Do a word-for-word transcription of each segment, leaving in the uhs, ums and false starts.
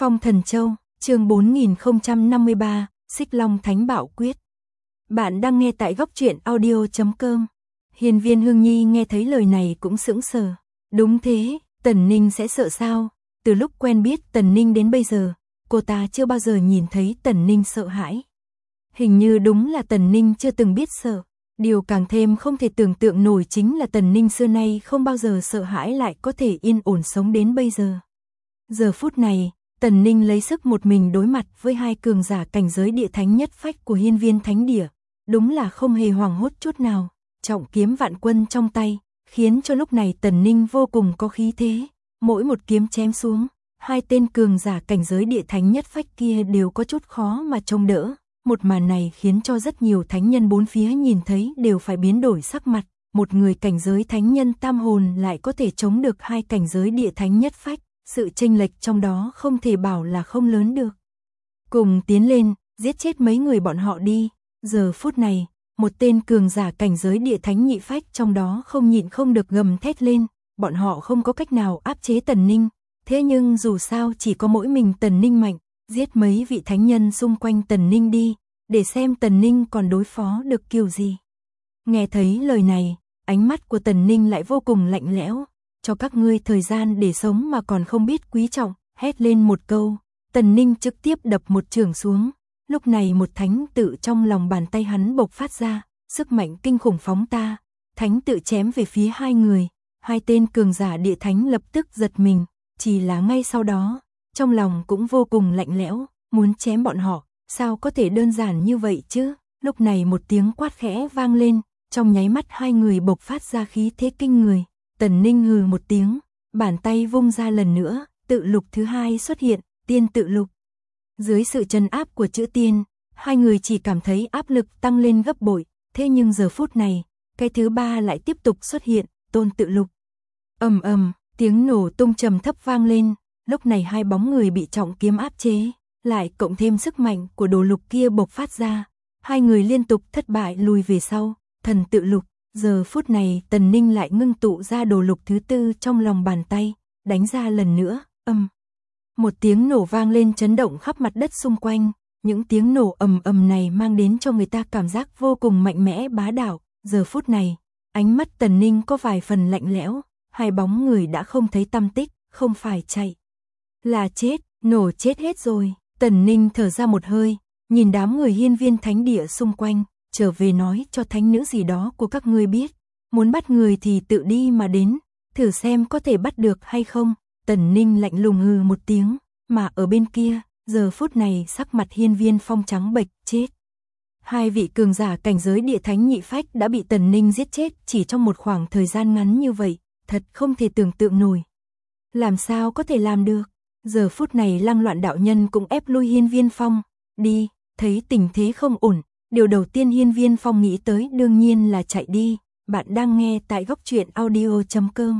Phong Thần Châu, chương bốn nghìn không trăm năm mươi ba, Xích Long Thánh Bảo Quyết. Bạn đang nghe tại góc truyện audio chấm com. Hiên Viên Hương Nhi nghe thấy lời này cũng sững sờ. Đúng thế, Tần Ninh sẽ sợ sao? Từ lúc quen biết Tần Ninh đến bây giờ, cô ta chưa bao giờ nhìn thấy Tần Ninh sợ hãi. Hình như đúng là Tần Ninh chưa từng biết sợ. Điều càng thêm không thể tưởng tượng nổi chính là Tần Ninh xưa nay không bao giờ sợ hãi lại có thể yên ổn sống đến bây giờ. Giờ phút này, Tần Ninh lấy sức một mình đối mặt với hai cường giả cảnh giới địa thánh nhất phách của Hiên Viên Thánh Địa, đúng là không hề hoảng hốt chút nào. Trọng kiếm vạn quân trong tay, khiến cho lúc này Tần Ninh vô cùng có khí thế, mỗi một kiếm chém xuống, hai tên cường giả cảnh giới địa thánh nhất phách kia đều có chút khó mà trông đỡ. Một màn này khiến cho rất nhiều thánh nhân bốn phía nhìn thấy đều phải biến đổi sắc mặt, một người cảnh giới thánh nhân tam hồn lại có thể chống được hai cảnh giới địa thánh nhất phách, sự chênh lệch trong đó không thể bảo là không lớn được. Cùng tiến lên, giết chết mấy người bọn họ đi. Giờ phút này, một tên cường giả cảnh giới địa thánh nhị phách trong đó không nhịn không được gầm thét lên, bọn họ không có cách nào áp chế Tần Ninh, thế nhưng dù sao chỉ có mỗi mình Tần Ninh mạnh, giết mấy vị thánh nhân xung quanh Tần Ninh đi, để xem Tần Ninh còn đối phó được kiểu gì. Nghe thấy lời này, ánh mắt của Tần Ninh lại vô cùng lạnh lẽo, cho các ngươi thời gian để sống mà còn không biết quý trọng, hét lên một câu, Tần Ninh trực tiếp đập một chưởng xuống. Lúc này một thánh tự trong lòng bàn tay hắn bộc phát ra, sức mạnh kinh khủng phóng ta, thánh tự chém về phía hai người, hai tên cường giả địa thánh lập tức giật mình, chỉ là ngay sau đó, trong lòng cũng vô cùng lạnh lẽo, muốn chém bọn họ, sao có thể đơn giản như vậy chứ? Lúc này một tiếng quát khẽ vang lên, trong nháy mắt hai người bộc phát ra khí thế kinh người, Tần Ninh hừ một tiếng, bàn tay vung ra lần nữa, tự lục thứ hai xuất hiện, tiên tự lục. Dưới sự trấn áp của chữ tiên, hai người chỉ cảm thấy áp lực tăng lên gấp bội, thế nhưng giờ phút này, cái thứ ba lại tiếp tục xuất hiện, tôn tự lục. Ầm ầm, tiếng nổ tung trầm thấp vang lên, lúc này hai bóng người bị trọng kiếm áp chế, lại cộng thêm sức mạnh của đồ lục kia bộc phát ra, hai người liên tục thất bại lùi về sau, thần tự lục. Giờ phút này Tần Ninh lại ngưng tụ ra đồ lục thứ tư trong lòng bàn tay, đánh ra lần nữa, âm. Một tiếng nổ vang lên chấn động khắp mặt đất xung quanh, những tiếng nổ ầm ầm này mang đến cho người ta cảm giác vô cùng mạnh mẽ bá đạo. Giờ phút này, ánh mắt Tần Ninh có vài phần lạnh lẽo, hai bóng người đã không thấy tăm tích, không phải chạy, là chết, nổ chết hết rồi. Tần Ninh thở ra một hơi, nhìn đám người Hiên Viên Thánh Địa xung quanh, trở về nói cho thánh nữ gì đó của các ngươi biết, muốn bắt người thì tự đi mà đến, thử xem có thể bắt được hay không. Tần Ninh lạnh lùng hừ một tiếng, mà ở bên kia, giờ phút này sắc mặt Hiên Viên Phong trắng bệch, chết. Hai vị cường giả cảnh giới địa thánh nhị phách đã bị Tần Ninh giết chết chỉ trong một khoảng thời gian ngắn như vậy, thật không thể tưởng tượng nổi. Làm sao có thể làm được? Giờ phút này Lăng Loạn đạo nhân cũng ép lui Hiên Viên Phong, đi, thấy tình thế không ổn, điều đầu tiên Hiên Viên Phong nghĩ tới đương nhiên là chạy đi. Bạn đang nghe tại góc truyện audio chấm com.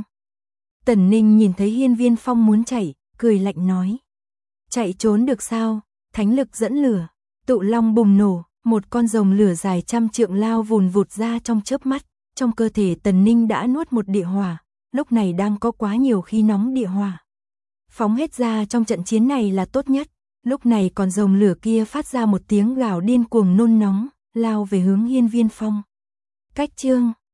Tần Ninh nhìn thấy Hiên Viên Phong muốn chạy, cười lạnh nói. Chạy trốn được sao? Thánh lực dẫn lửa, tụ long bùng nổ, một con rồng lửa dài trăm trượng lao vùn vụt ra trong chớp mắt. Trong cơ thể Tần Ninh đã nuốt một địa hỏa, lúc này đang có quá nhiều khí nóng địa hỏa. Phóng hết ra trong trận chiến này là tốt nhất. Lúc này con rồng lửa kia phát ra một tiếng gào điên cuồng nôn nóng, lao về hướng Hiên Viên Phong. Cách chương